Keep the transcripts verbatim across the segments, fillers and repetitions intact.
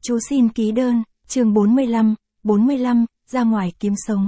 Chú xin ký đơn, chương bốn mươi lăm, bốn mươi lăm, ra ngoài kiếm sống.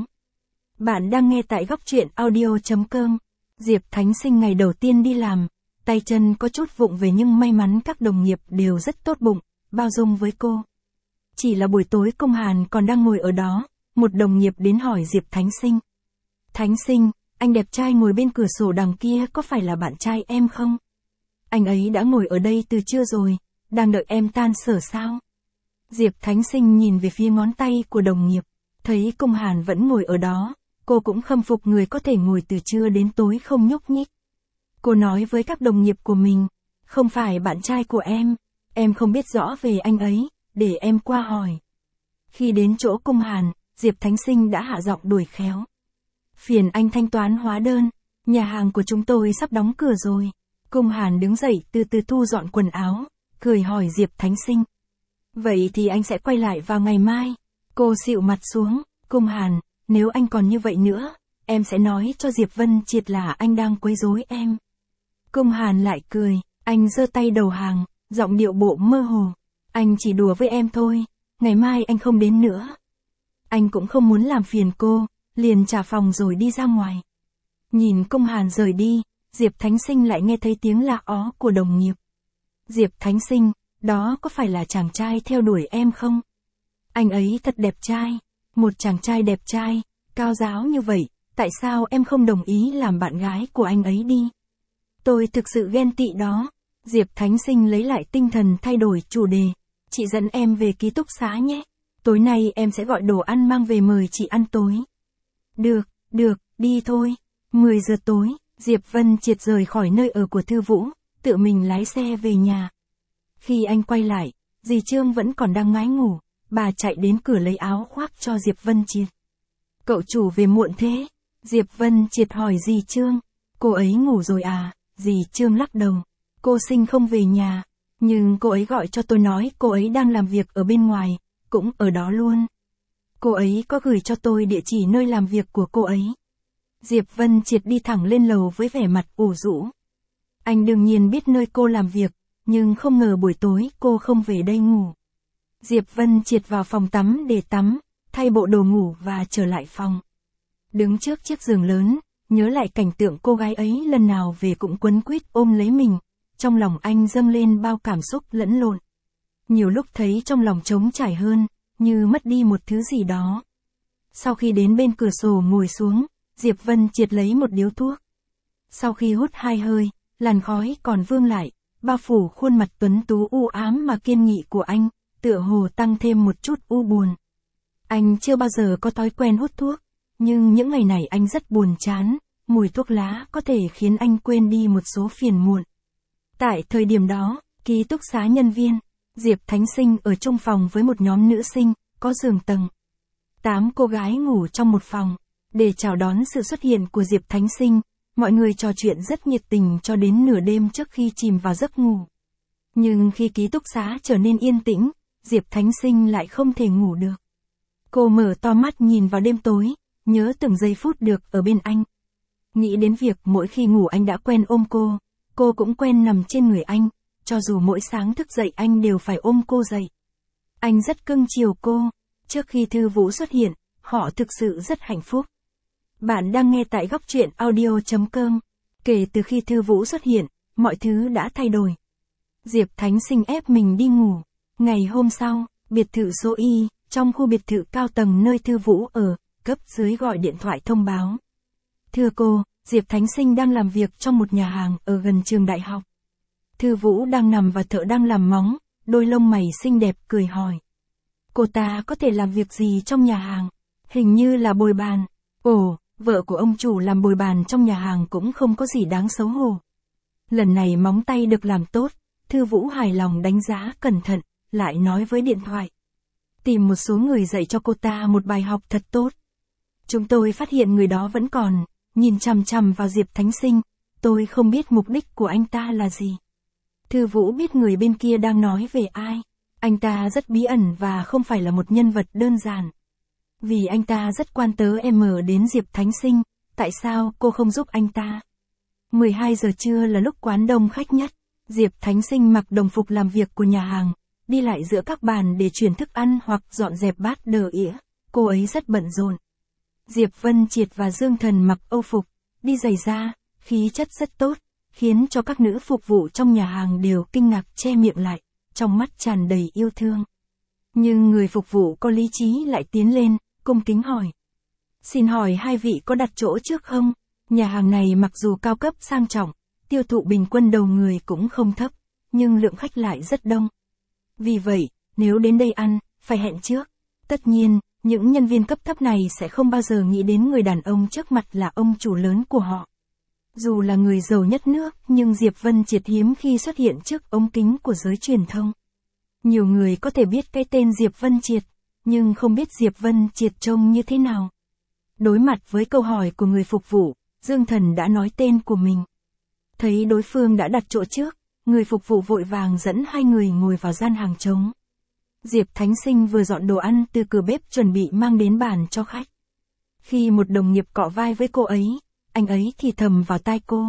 Bạn đang nghe tại góc truyện audio chấm com. Diệp Thánh Sinh ngày đầu tiên đi làm, tay chân có chút vụng về nhưng may mắn các đồng nghiệp đều rất tốt bụng, bao dung với cô. Chỉ là buổi tối công Hàn còn đang ngồi ở đó, một đồng nghiệp đến hỏi Diệp Thánh Sinh. Thánh Sinh, anh đẹp trai ngồi bên cửa sổ đằng kia có phải là bạn trai em không? Anh ấy đã ngồi ở đây từ trưa rồi, đang đợi em tan sở sao? Diệp Thánh Sinh nhìn về phía ngón tay của đồng nghiệp, thấy công Hàn vẫn ngồi ở đó, cô cũng khâm phục người có thể ngồi từ trưa đến tối không nhúc nhích. Cô nói với các đồng nghiệp của mình, không phải bạn trai của em, em không biết rõ về anh ấy, để em qua hỏi. Khi đến chỗ công Hàn, Diệp Thánh Sinh đã hạ giọng đuổi khéo. Phiền anh thanh toán hóa đơn, nhà hàng của chúng tôi sắp đóng cửa rồi. Công Hàn đứng dậy từ từ thu dọn quần áo, cười hỏi Diệp Thánh Sinh. Vậy thì anh sẽ quay lại vào ngày mai. Cô xịu mặt xuống, Công Hàn, nếu anh còn như vậy nữa, em sẽ nói cho Diệp Vân Triệt là anh đang quấy rối em. Công Hàn lại cười, anh giơ tay đầu hàng, giọng điệu bộ mơ hồ. Anh chỉ đùa với em thôi, ngày mai anh không đến nữa. Anh cũng không muốn làm phiền cô, liền trả phòng rồi đi ra ngoài. Nhìn Công Hàn rời đi, Diệp Thánh Sinh lại nghe thấy tiếng la ó của đồng nghiệp. Diệp Thánh Sinh, đó có phải là chàng trai theo đuổi em không? Anh ấy thật đẹp trai, một chàng trai đẹp trai, cao giáo như vậy, tại sao em không đồng ý làm bạn gái của anh ấy đi? Tôi thực sự ghen tị đó. Diệp Thánh Sinh lấy lại tinh thần thay đổi chủ đề. Chị dẫn em về ký túc xá nhé. Tối nay em sẽ gọi đồ ăn mang về mời chị ăn tối. Được, được, đi thôi. mười giờ tối, Diệp Vân Triệt rời khỏi nơi ở của Thư Vũ, tự mình lái xe về nhà. Khi anh quay lại, dì Trương vẫn còn đang ngái ngủ, bà chạy đến cửa lấy áo khoác cho Diệp Vân Triệt. Cậu chủ về muộn thế? Diệp Vân Triệt hỏi dì Trương. Cô ấy ngủ rồi à? Dì Trương lắc đầu. Cô Sinh không về nhà, nhưng cô ấy gọi cho tôi nói cô ấy đang làm việc ở bên ngoài, cũng ở đó luôn. Cô ấy có gửi cho tôi địa chỉ nơi làm việc của cô ấy. Diệp Vân Triệt đi thẳng lên lầu với vẻ mặt ủ rũ. Anh đương nhiên biết nơi cô làm việc, nhưng không ngờ buổi tối cô không về đây ngủ. Diệp Vân Triệt vào phòng tắm để tắm, thay bộ đồ ngủ và trở lại phòng. Đứng trước chiếc giường lớn, nhớ lại cảnh tượng cô gái ấy lần nào về cũng quấn quýt ôm lấy mình, trong lòng anh dâng lên bao cảm xúc lẫn lộn. Nhiều lúc thấy trong lòng trống trải hơn, như mất đi một thứ gì đó. Sau khi đến bên cửa sổ ngồi xuống, Diệp Vân Triệt lấy một điếu thuốc. Sau khi hút hai hơi, làn khói còn vương lại, bao phủ khuôn mặt tuấn tú u ám mà kiên nghị của anh, tựa hồ tăng thêm một chút u buồn. Anh chưa bao giờ có thói quen hút thuốc, nhưng những ngày này anh rất buồn chán, mùi thuốc lá có thể khiến anh quên đi một số phiền muộn. Tại thời điểm đó, ký túc xá nhân viên, Diệp Thánh Sinh ở chung phòng với một nhóm nữ sinh, có giường tầng. Tám cô gái ngủ trong một phòng. Để chào đón sự xuất hiện của Diệp Thánh Sinh, mọi người trò chuyện rất nhiệt tình cho đến nửa đêm trước khi chìm vào giấc ngủ. Nhưng khi ký túc xá trở nên yên tĩnh, Diệp Thánh Sinh lại không thể ngủ được. Cô mở to mắt nhìn vào đêm tối, nhớ từng giây phút được ở bên anh. Nghĩ đến việc mỗi khi ngủ anh đã quen ôm cô, cô cũng quen nằm trên người anh, cho dù mỗi sáng thức dậy anh đều phải ôm cô dậy. Anh rất cưng chiều cô, trước khi Thư Vũ xuất hiện, họ thực sự rất hạnh phúc. Bạn đang nghe tại góc truyện audio chấm com. Kể từ khi Thư Vũ xuất hiện, mọi thứ đã thay đổi. Diệp Thánh Sinh ép mình đi ngủ. Ngày hôm sau, biệt thự số Y, trong khu biệt thự cao tầng nơi Thư Vũ ở, cấp dưới gọi điện thoại thông báo. Thưa cô, Diệp Thánh Sinh đang làm việc trong một nhà hàng ở gần trường đại học. Thư Vũ đang nằm và thợ đang làm móng, đôi lông mày xinh đẹp cười hỏi. Cô ta có thể làm việc gì trong nhà hàng? Hình như là bồi bàn. Ồ, vợ của ông chủ làm bồi bàn trong nhà hàng cũng không có gì đáng xấu hổ. Lần này móng tay được làm tốt, Thư Vũ hài lòng đánh giá cẩn thận, lại nói với điện thoại. Tìm một số người dạy cho cô ta một bài học thật tốt. Chúng tôi phát hiện người đó vẫn còn, nhìn chằm chằm vào Diệp Thánh Sinh, tôi không biết mục đích của anh ta là gì. Thư Vũ biết người bên kia đang nói về ai. Anh ta rất bí ẩn và không phải là một nhân vật đơn giản. Vì anh ta rất quan tớ em ở đến Diệp Thánh Sinh, tại sao cô không giúp anh ta? mười hai giờ trưa là lúc quán đông khách nhất, Diệp Thánh Sinh mặc đồng phục làm việc của nhà hàng, đi lại giữa các bàn để chuyển thức ăn hoặc dọn dẹp bát đờ ỉa, cô ấy rất bận rộn. Diệp Vân Triệt và Dương Thần mặc âu phục, đi giày da, khí chất rất tốt, khiến cho các nữ phục vụ trong nhà hàng đều kinh ngạc che miệng lại, trong mắt tràn đầy yêu thương. Nhưng người phục vụ có lý trí lại tiến lên, cung kính hỏi. Xin hỏi hai vị có đặt chỗ trước không? Nhà hàng này mặc dù cao cấp sang trọng, tiêu thụ bình quân đầu người cũng không thấp, nhưng lượng khách lại rất đông. Vì vậy, nếu đến đây ăn, phải hẹn trước. Tất nhiên, những nhân viên cấp thấp này sẽ không bao giờ nghĩ đến người đàn ông trước mặt là ông chủ lớn của họ. Dù là người giàu nhất nước, nhưng Diệp Vân Triệt hiếm khi xuất hiện trước ống kính của giới truyền thông. Nhiều người có thể biết cái tên Diệp Vân Triệt, nhưng không biết Diệp Vân Triệt trông như thế nào. Đối mặt với câu hỏi của người phục vụ, Dương Thần đã nói tên của mình. Thấy đối phương đã đặt chỗ trước, người phục vụ vội vàng dẫn hai người ngồi vào gian hàng trống. Diệp Thánh Sinh vừa dọn đồ ăn từ cửa bếp chuẩn bị mang đến bàn cho khách. Khi một đồng nghiệp cọ vai với cô ấy, anh ấy thì thầm vào tai cô.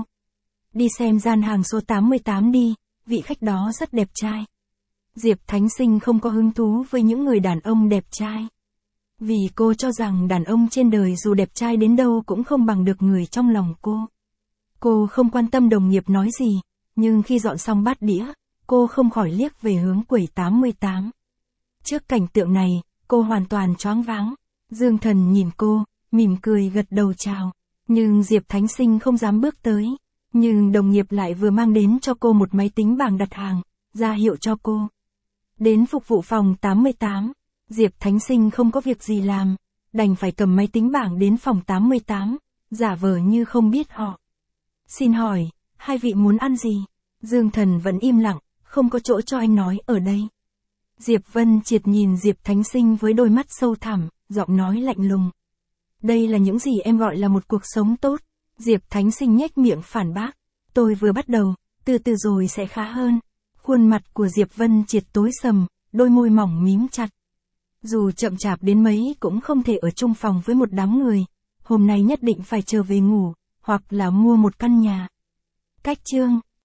Đi xem gian hàng số tám mươi tám đi, vị khách đó rất đẹp trai. Diệp Thánh Sinh không có hứng thú với những người đàn ông đẹp trai. Vì cô cho rằng đàn ông trên đời dù đẹp trai đến đâu cũng không bằng được người trong lòng cô. Cô không quan tâm đồng nghiệp nói gì, nhưng khi dọn xong bát đĩa, cô không khỏi liếc về hướng quầy tám mươi tám. Trước cảnh tượng này, cô hoàn toàn choáng váng. Dương Thần nhìn cô, mỉm cười gật đầu chào. Nhưng Diệp Thánh Sinh không dám bước tới. Nhưng đồng nghiệp lại vừa mang đến cho cô một máy tính bảng đặt hàng, ra hiệu cho cô. Đến phục vụ phòng tám mươi tám, Diệp Thánh Sinh không có việc gì làm, đành phải cầm máy tính bảng đến phòng tám mươi tám, giả vờ như không biết họ. Xin hỏi, hai vị muốn ăn gì? Dương Thần vẫn im lặng, không có chỗ cho anh nói ở đây. Diệp Vân Triệt nhìn Diệp Thánh Sinh với đôi mắt sâu thẳm, giọng nói lạnh lùng. Đây là những gì em gọi là một cuộc sống tốt. Diệp Thánh Sinh nhếch miệng phản bác. Tôi vừa bắt đầu, từ từ rồi sẽ khá hơn. Khuôn mặt của Diệp Vân Triệt tối sầm, đôi môi mỏng mím chặt. Dù chậm chạp đến mấy cũng không thể ở chung phòng với một đám người. Hôm nay nhất định phải trở về ngủ, hoặc là mua một căn nhà. Cách chương